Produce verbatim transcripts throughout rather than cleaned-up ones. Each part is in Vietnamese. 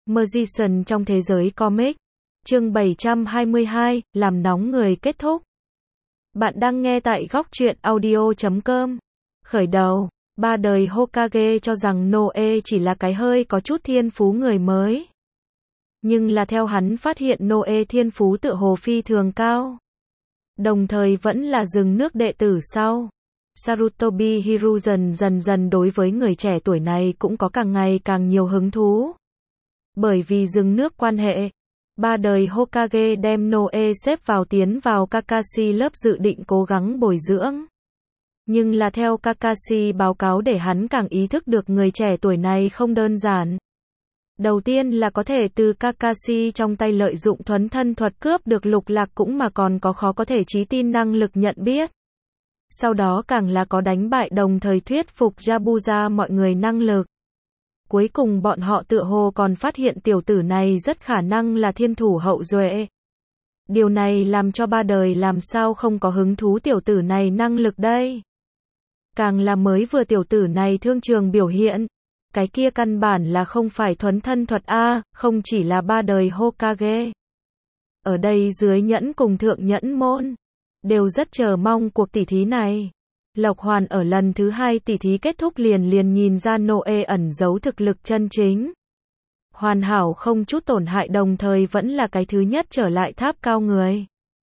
Magician trong thế giới comic. Chương bảy trăm hai mươi hai, làm nóng người kết thúc. Bạn đang nghe tại góc truyện audio chấm com. Khởi đầu, ba đời Hokage cho rằng Noe chỉ là cái hơi có chút thiên phú người mới. Nhưng là theo hắn phát hiện Noe thiên phú tựa hồ phi thường cao. Đồng thời vẫn là rừng nước đệ tử sau. Sarutobi Hiruzen dần dần đối với người trẻ tuổi này cũng có càng ngày càng nhiều hứng thú. Bởi vì rừng nước quan hệ, ba đời Hokage đem Noe xếp vào tiến vào Kakashi lớp dự định cố gắng bồi dưỡng. Nhưng là theo Kakashi báo cáo để hắn càng ý thức được người trẻ tuổi này không đơn giản. Đầu tiên là có thể từ Kakashi trong tay lợi dụng thuấn thân thuật cướp được lục lạc cũng mà còn có khó có thể trí tin năng lực nhận biết. Sau đó càng là có đánh bại đồng thời thuyết phục Yabuza mọi người năng lực. Cuối cùng bọn họ tựa hồ còn phát hiện tiểu tử này rất khả năng là thiên thủ hậu duệ. Điều này làm cho ba đời làm sao không có hứng thú tiểu tử này năng lực đây. Càng là mới vừa tiểu tử này thương trường biểu hiện. Cái kia căn bản là không phải thuấn thân thuật A, không chỉ là ba đời Hokage. Ở đây dưới nhẫn cùng thượng nhẫn môn đều rất chờ mong cuộc tỉ thí này. Lộc Hoàn ở lần thứ hai tỉ thí kết thúc liền liền nhìn ra Noe ẩn giấu thực lực chân chính. Hoàn hảo không chút tổn hại đồng thời vẫn là cái thứ nhất trở lại tháp cao người.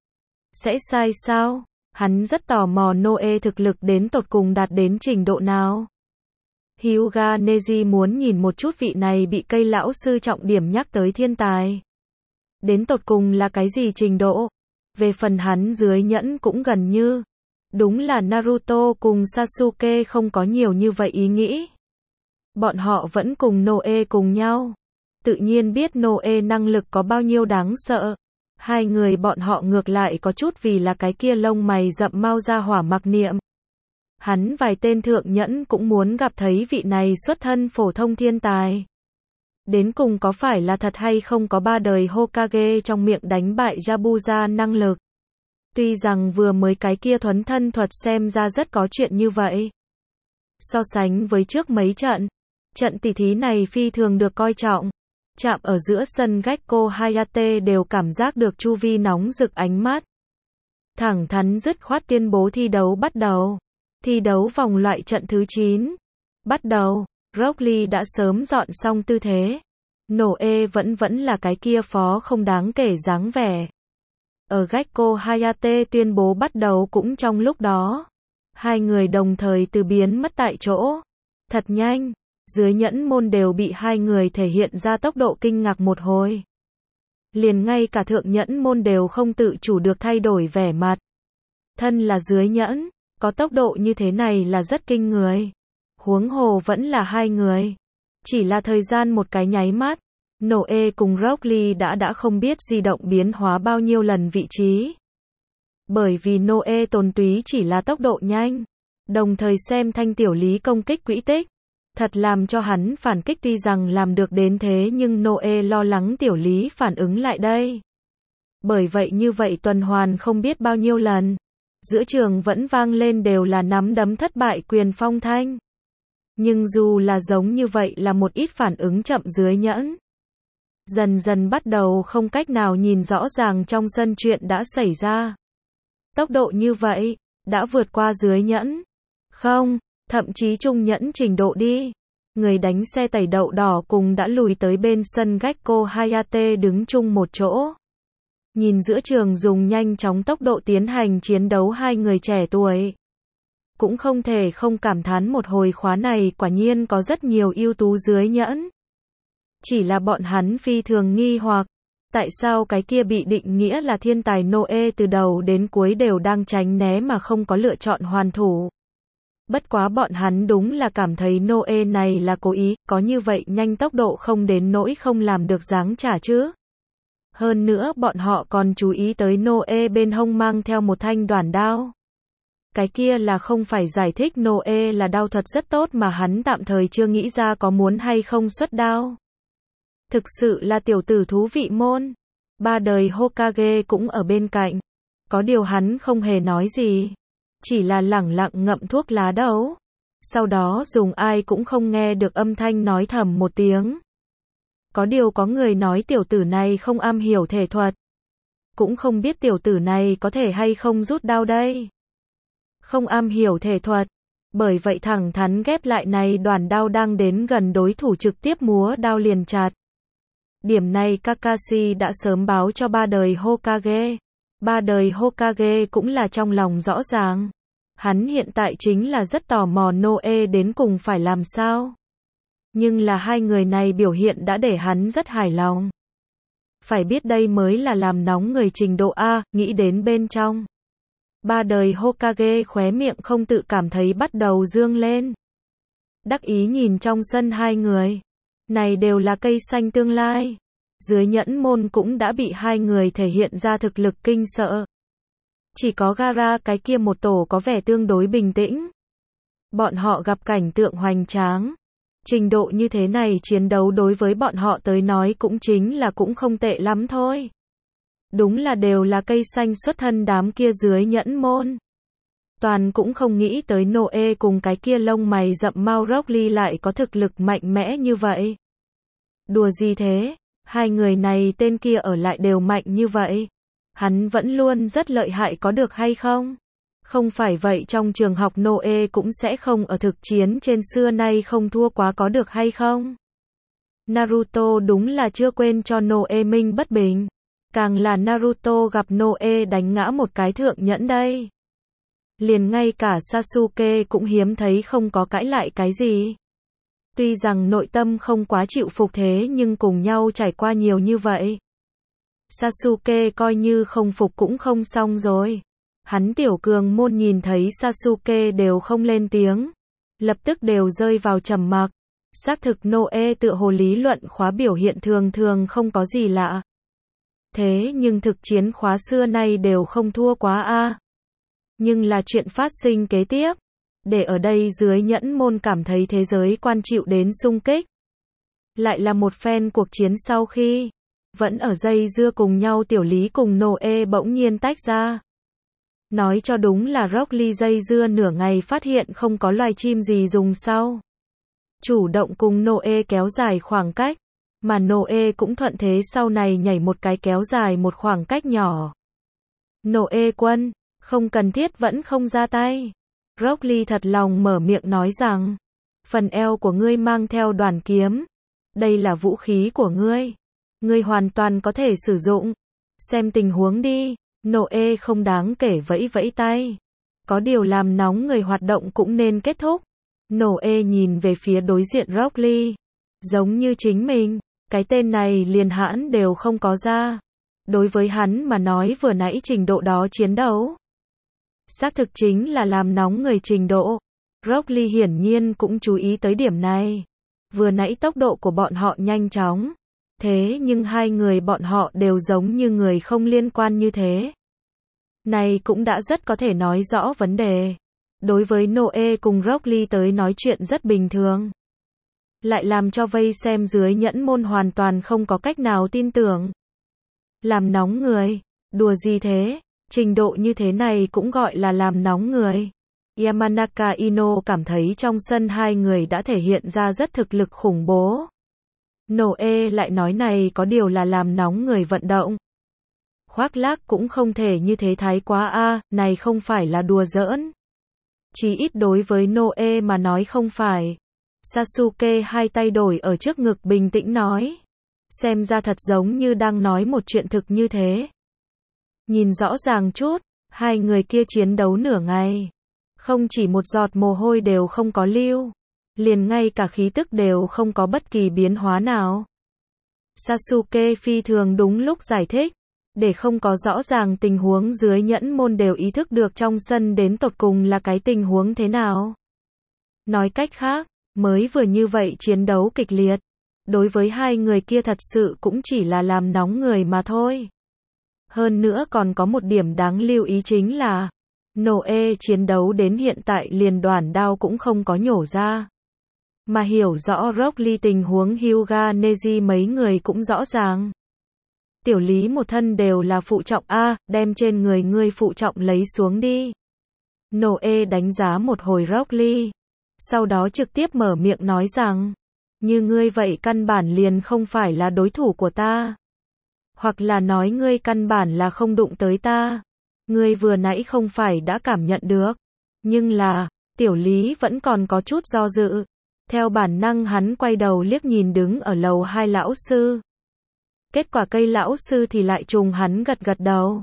Sẽ sai sao? Hắn rất tò mò Noe thực lực đến tột cùng đạt đến trình độ nào. Hyuga Neji muốn nhìn một chút vị này bị cây lão sư trọng điểm nhắc tới thiên tài. Đến tột cùng là cái gì trình độ? Về phần hắn dưới nhẫn cũng gần như. Đúng là Naruto cùng Sasuke không có nhiều như vậy ý nghĩ. Bọn họ vẫn cùng Noe cùng nhau. Tự nhiên biết Noe năng lực có bao nhiêu đáng sợ. Hai người bọn họ ngược lại có chút vì là cái kia lông mày rậm mau ra hỏa mặc niệm. Hắn vài tên thượng nhẫn cũng muốn gặp thấy vị này xuất thân phổ thông thiên tài. Đến cùng có phải là thật hay không có ba đời Hokage trong miệng đánh bại Yabuza năng lực. Tuy rằng vừa mới cái kia thuấn thân thuật xem ra rất có chuyện như vậy. So sánh với trước mấy trận, trận tỉ thí này phi thường được coi trọng. Chạm ở giữa sân Gekko Hayate đều cảm giác được chu vi nóng rực ánh mắt. Thẳng thắn dứt khoát tuyên bố thi đấu bắt đầu. Thi đấu vòng loại trận thứ chín. Bắt đầu, Rock Lee đã sớm dọn xong tư thế. Noe vẫn vẫn là cái kia phó không đáng kể dáng vẻ. Ở Gekko Hayate tuyên bố bắt đầu cũng trong lúc đó. Hai người đồng thời từ biến mất tại chỗ. Thật nhanh, dưới nhẫn môn đều bị hai người thể hiện ra tốc độ kinh ngạc một hồi. Liền ngay cả thượng nhẫn môn đều không tự chủ được thay đổi vẻ mặt. Thân là dưới nhẫn. Có tốc độ như thế này là rất kinh người. Huống hồ vẫn là hai người. Chỉ là thời gian một cái nháy mắt. Noe cùng Rock Lee đã đã không biết di động biến hóa bao nhiêu lần vị trí. Bởi vì Noe tồn túy chỉ là tốc độ nhanh. Đồng thời xem thanh tiểu lý công kích quỹ tích. Thật làm cho hắn phản kích tuy rằng làm được đến thế nhưng Noe lo lắng tiểu lý phản ứng lại đây. Bởi vậy như vậy tuần hoàn không biết bao nhiêu lần. Giữa trường vẫn vang lên đều là nắm đấm thất bại quyền phong thanh. Nhưng dù là giống như vậy là một ít phản ứng chậm dưới nhẫn. Dần dần bắt đầu không cách nào nhìn rõ ràng trong sân chuyện đã xảy ra. Tốc độ như vậy, đã vượt qua dưới nhẫn. Không, thậm chí trung nhẫn trình độ đi. Người đánh xe tẩy đậu đỏ cùng đã lùi tới bên sân Gekko Hayate đứng chung một chỗ. Nhìn giữa trường dùng nhanh chóng tốc độ tiến hành chiến đấu hai người trẻ tuổi. Cũng không thể không cảm thán một hồi khóa này quả nhiên có rất nhiều ưu tú dưới nhẫn. Chỉ là bọn hắn phi thường nghi hoặc. Tại sao cái kia bị định nghĩa là thiên tài Noe từ đầu đến cuối đều đang tránh né mà không có lựa chọn hoàn thủ. Bất quá bọn hắn đúng là cảm thấy Noe này là cố ý, có như vậy nhanh tốc độ không đến nỗi không làm được dáng trả chứ. Hơn nữa bọn họ còn chú ý tới Noe bên hông mang theo một thanh đoản đao. Cái kia là không phải giải thích Noe là đao thuật rất tốt mà hắn tạm thời chưa nghĩ ra có muốn hay không xuất đao. Thực sự là tiểu tử thú vị môn. Ba đời Hokage cũng ở bên cạnh. Có điều hắn không hề nói gì. Chỉ là lẳng lặng ngậm thuốc lá đấu. Sau đó dùng ai cũng không nghe được âm thanh nói thầm một tiếng. Có điều có người nói tiểu tử này không am hiểu thể thuật. Cũng không biết tiểu tử này có thể hay không rút đao đây. Không am hiểu thể thuật. Bởi vậy thẳng thắn ghép lại này đoàn đao đang đến gần đối thủ trực tiếp múa đao liền chặt. Điểm này Kakashi đã sớm báo cho ba đời Hokage. Ba đời Hokage cũng là trong lòng rõ ràng. Hắn hiện tại chính là rất tò mò Noe đến cùng phải làm sao. Nhưng là hai người này biểu hiện đã để hắn rất hài lòng. Phải biết đây mới là làm nóng người trình độ A, nghĩ đến bên trong. Ba đời Hokage khóe miệng không tự cảm thấy bắt đầu dương lên. Đắc ý nhìn trong sân hai người. Này đều là cây xanh tương lai. Dưới nhẫn môn cũng đã bị hai người thể hiện ra thực lực kinh sợ. Chỉ có Gaara cái kia một tổ có vẻ tương đối bình tĩnh. Bọn họ gặp cảnh tượng hoành tráng. Trình độ như thế này chiến đấu đối với bọn họ tới nói cũng chính là cũng không tệ lắm thôi. Đúng là đều là cây xanh xuất thân đám kia dưới nhẫn môn. Toàn cũng không nghĩ tới Noe cùng cái kia lông mày rậm mau Rock Lee lại có thực lực mạnh mẽ như vậy. Đùa gì thế, hai người này tên kia ở lại đều mạnh như vậy. Hắn vẫn luôn rất lợi hại có được hay không? Không phải vậy trong trường học Noe cũng sẽ không ở thực chiến trên xưa nay không thua quá có được hay không? Naruto đúng là chưa quên cho Noe minh bất bình. Càng là Naruto gặp Noe đánh ngã một cái thượng nhẫn đây. Liền ngay cả Sasuke cũng hiếm thấy không có cãi lại cái gì. Tuy rằng nội tâm không quá chịu phục thế nhưng cùng nhau trải qua nhiều như vậy. Sasuke coi như không phục cũng không xong rồi. Hắn tiểu cường môn nhìn thấy Sasuke đều không lên tiếng. Lập tức đều rơi vào trầm mặc. Xác thực Noe tựa hồ lý luận khóa biểu hiện thường thường không có gì lạ. Thế nhưng thực chiến khóa xưa nay đều không thua quá a. Nhưng là chuyện phát sinh kế tiếp. Để ở đây dưới nhẫn môn cảm thấy thế giới quan chịu đến xung kích. Lại là một phen cuộc chiến sau khi vẫn ở dây dưa cùng nhau tiểu lý cùng Noe bỗng nhiên tách ra. Nói cho đúng là Rock Lee dây dưa nửa ngày phát hiện không có loài chim gì dùng sau. Chủ động cùng Noe kéo dài khoảng cách. Mà Noe cũng thuận thế sau này nhảy một cái kéo dài một khoảng cách nhỏ. Noe quân, không cần thiết vẫn không ra tay. Rock Lee thật lòng mở miệng nói rằng, phần eo của ngươi mang theo đoàn kiếm. Đây là vũ khí của ngươi. Ngươi hoàn toàn có thể sử dụng. Xem tình huống đi. Noe không đáng kể vẫy vẫy tay. Có điều làm nóng người hoạt động cũng nên kết thúc. Noe nhìn về phía đối diện Rock Lee. Giống như chính mình. Cái tên này liền hãn đều không có ra. Đối với hắn mà nói vừa nãy trình độ đó chiến đấu. Xác thực chính là làm nóng người trình độ. Rock Lee hiển nhiên cũng chú ý tới điểm này. Vừa nãy tốc độ của bọn họ nhanh chóng. Thế nhưng hai người bọn họ đều giống như người không liên quan như thế. Này cũng đã rất có thể nói rõ vấn đề. Đối với Noe cùng Rock Lee tới nói chuyện rất bình thường. Lại làm cho vây xem dưới nhẫn môn hoàn toàn không có cách nào tin tưởng. Làm nóng người. Đùa gì thế? Trình độ như thế này cũng gọi là làm nóng người. Yamanaka Ino cảm thấy trong sân hai người đã thể hiện ra rất thực lực khủng bố. Noe lại nói này có điều là làm nóng người vận động. Khoác lác cũng không thể như thế thái quá a, à, này không phải là đùa giỡn. Chỉ ít đối với Noe mà nói không phải. Sasuke hai tay đổi ở trước ngực bình tĩnh nói. Xem ra thật giống như đang nói một chuyện thực như thế. Nhìn rõ ràng chút, hai người kia chiến đấu nửa ngày. Không chỉ một giọt mồ hôi đều không có lưu. Liền ngay cả khí tức đều không có bất kỳ biến hóa nào. Sasuke phi thường đúng lúc giải thích. Để không có rõ ràng tình huống dưới nhẫn môn đều ý thức được trong sân đến tột cùng là cái tình huống thế nào. Nói cách khác, mới vừa như vậy chiến đấu kịch liệt. Đối với hai người kia thật sự cũng chỉ là làm nóng người mà thôi. Hơn nữa còn có một điểm đáng lưu ý chính là Noe chiến đấu đến hiện tại liền đoàn đao cũng không có nhổ ra. Mà hiểu rõ Rock Lee tình huống Hyuga Neji mấy người cũng rõ ràng. Tiểu lý một thân đều là phụ trọng A, đem trên người ngươi phụ trọng lấy xuống đi. Noe đánh giá một hồi Rock Lee. Sau đó trực tiếp mở miệng nói rằng, Như ngươi vậy căn bản liền không phải là đối thủ của ta. Hoặc là nói ngươi căn bản là không đụng tới ta. Ngươi vừa nãy không phải đã cảm nhận được. Nhưng là, Tiểu Lý vẫn còn có chút do dự. Theo bản năng hắn quay đầu liếc nhìn đứng ở lầu hai lão sư. Kết quả cây lão sư thì lại trùng hắn gật gật đầu.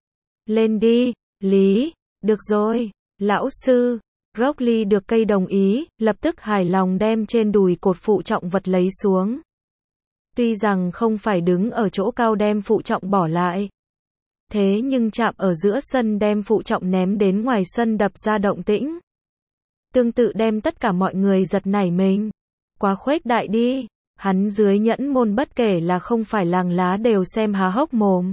Lên đi, Lý, được rồi, lão sư. Rock Lee được cây đồng ý, lập tức hài lòng đem trên đùi cột phụ trọng vật lấy xuống. Tuy rằng không phải đứng ở chỗ cao đem phụ trọng bỏ lại. Thế nhưng chạm ở giữa sân đem phụ trọng ném đến ngoài sân đập ra động tĩnh. Tương tự đem tất cả mọi người giật nảy mình. Quá khuếch đại đi, hắn dưới nhẫn môn bất kể là không phải làng lá đều xem há hốc mồm.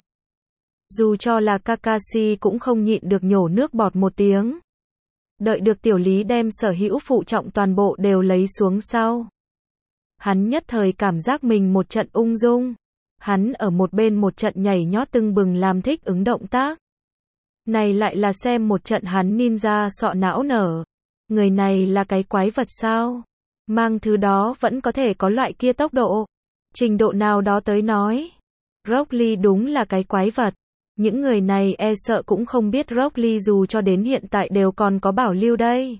Dù cho là Kakashi cũng không nhịn được nhổ nước bọt một tiếng. Đợi được Tiểu Lý đem sở hữu phụ trọng toàn bộ đều lấy xuống sau. Hắn nhất thời cảm giác mình một trận ung dung. Hắn ở một bên một trận nhảy nhót tưng bừng làm thích ứng động tác. Này lại là xem một trận hắn ninja sọ não nở. Người này là cái quái vật sao? Mang thứ đó vẫn có thể có loại kia tốc độ. Trình độ nào đó tới nói. Rock Lee đúng là cái quái vật. Những người này e sợ cũng không biết Rock Lee dù cho đến hiện tại đều còn có bảo lưu đây.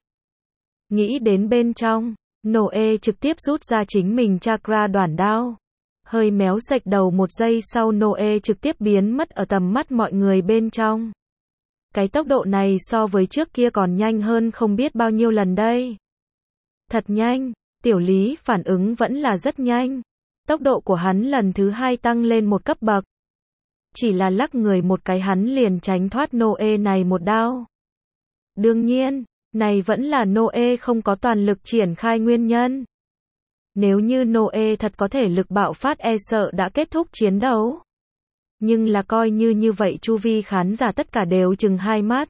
Nghĩ đến bên trong, Noe trực tiếp rút ra chính mình chakra đoản đao. Hơi méo sạch đầu một giây sau Noe trực tiếp biến mất ở tầm mắt mọi người bên trong. Cái tốc độ này so với trước kia còn nhanh hơn không biết bao nhiêu lần đây. Thật nhanh, Tiểu Lý phản ứng vẫn là rất nhanh. Tốc độ của hắn lần thứ hai tăng lên một cấp bậc. Chỉ là lắc người một cái hắn liền tránh thoát Noe này một đao. Đương nhiên, này vẫn là Noe không có toàn lực triển khai nguyên nhân. Nếu như Noe thật có thể lực bạo phát e sợ đã kết thúc chiến đấu. Nhưng là coi như như vậy chu vi khán giả tất cả đều chừng hai mắt.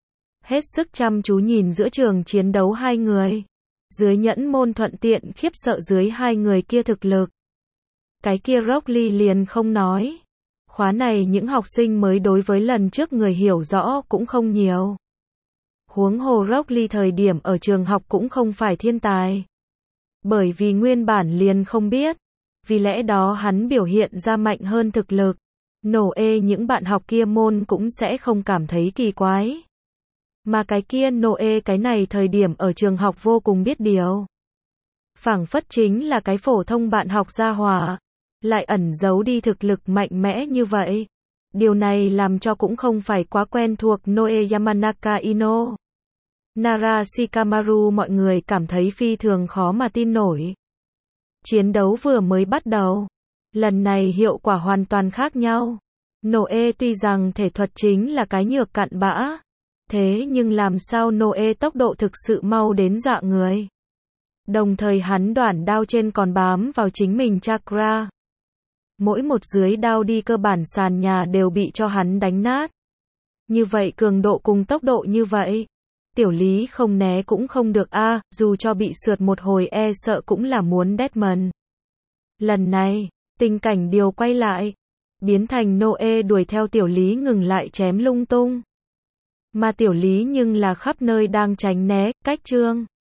Hết sức chăm chú nhìn giữa trường chiến đấu hai người. Dưới nhẫn môn thuận tiện khiếp sợ dưới hai người kia thực lực. Cái kia Rock Lee liền không nói. Khóa này những học sinh mới đối với lần trước người hiểu rõ cũng không nhiều. Huống hồ Rock Lee thời điểm ở trường học cũng không phải thiên tài. Bởi vì nguyên bản liền không biết. Vì lẽ đó hắn biểu hiện ra mạnh hơn thực lực. Noe những bạn học kia môn cũng sẽ không cảm thấy kỳ quái. Mà cái kia Noe cái này thời điểm ở trường học vô cùng biết điều. Phảng phất chính là cái phổ thông bạn học gia hỏa. Lại ẩn giấu đi thực lực mạnh mẽ như vậy. Điều này làm cho cũng không phải quá quen thuộc Noe Yamanaka Ino. Nara Shikamaru mọi người cảm thấy phi thường khó mà tin nổi. Chiến đấu vừa mới bắt đầu. Lần này hiệu quả hoàn toàn khác nhau. Noe tuy rằng thể thuật chính là cái nhược cặn bã. Thế nhưng làm sao Noe tốc độ thực sự mau đến dọa người. Đồng thời hắn đoản đao trên còn bám vào chính mình chakra. Mỗi một dưới đao đi cơ bản sàn nhà đều bị cho hắn đánh nát. Như vậy cường độ cùng tốc độ như vậy. Tiểu Lý không né cũng không được a, à, dù cho bị sượt một hồi e sợ cũng là muốn Deadman. Lần này, tình cảnh điều quay lại. Biến thành Noe đuổi theo Tiểu Lý ngừng lại chém lung tung. Mà Tiểu Lý nhưng là khắp nơi đang tránh né, cách trương.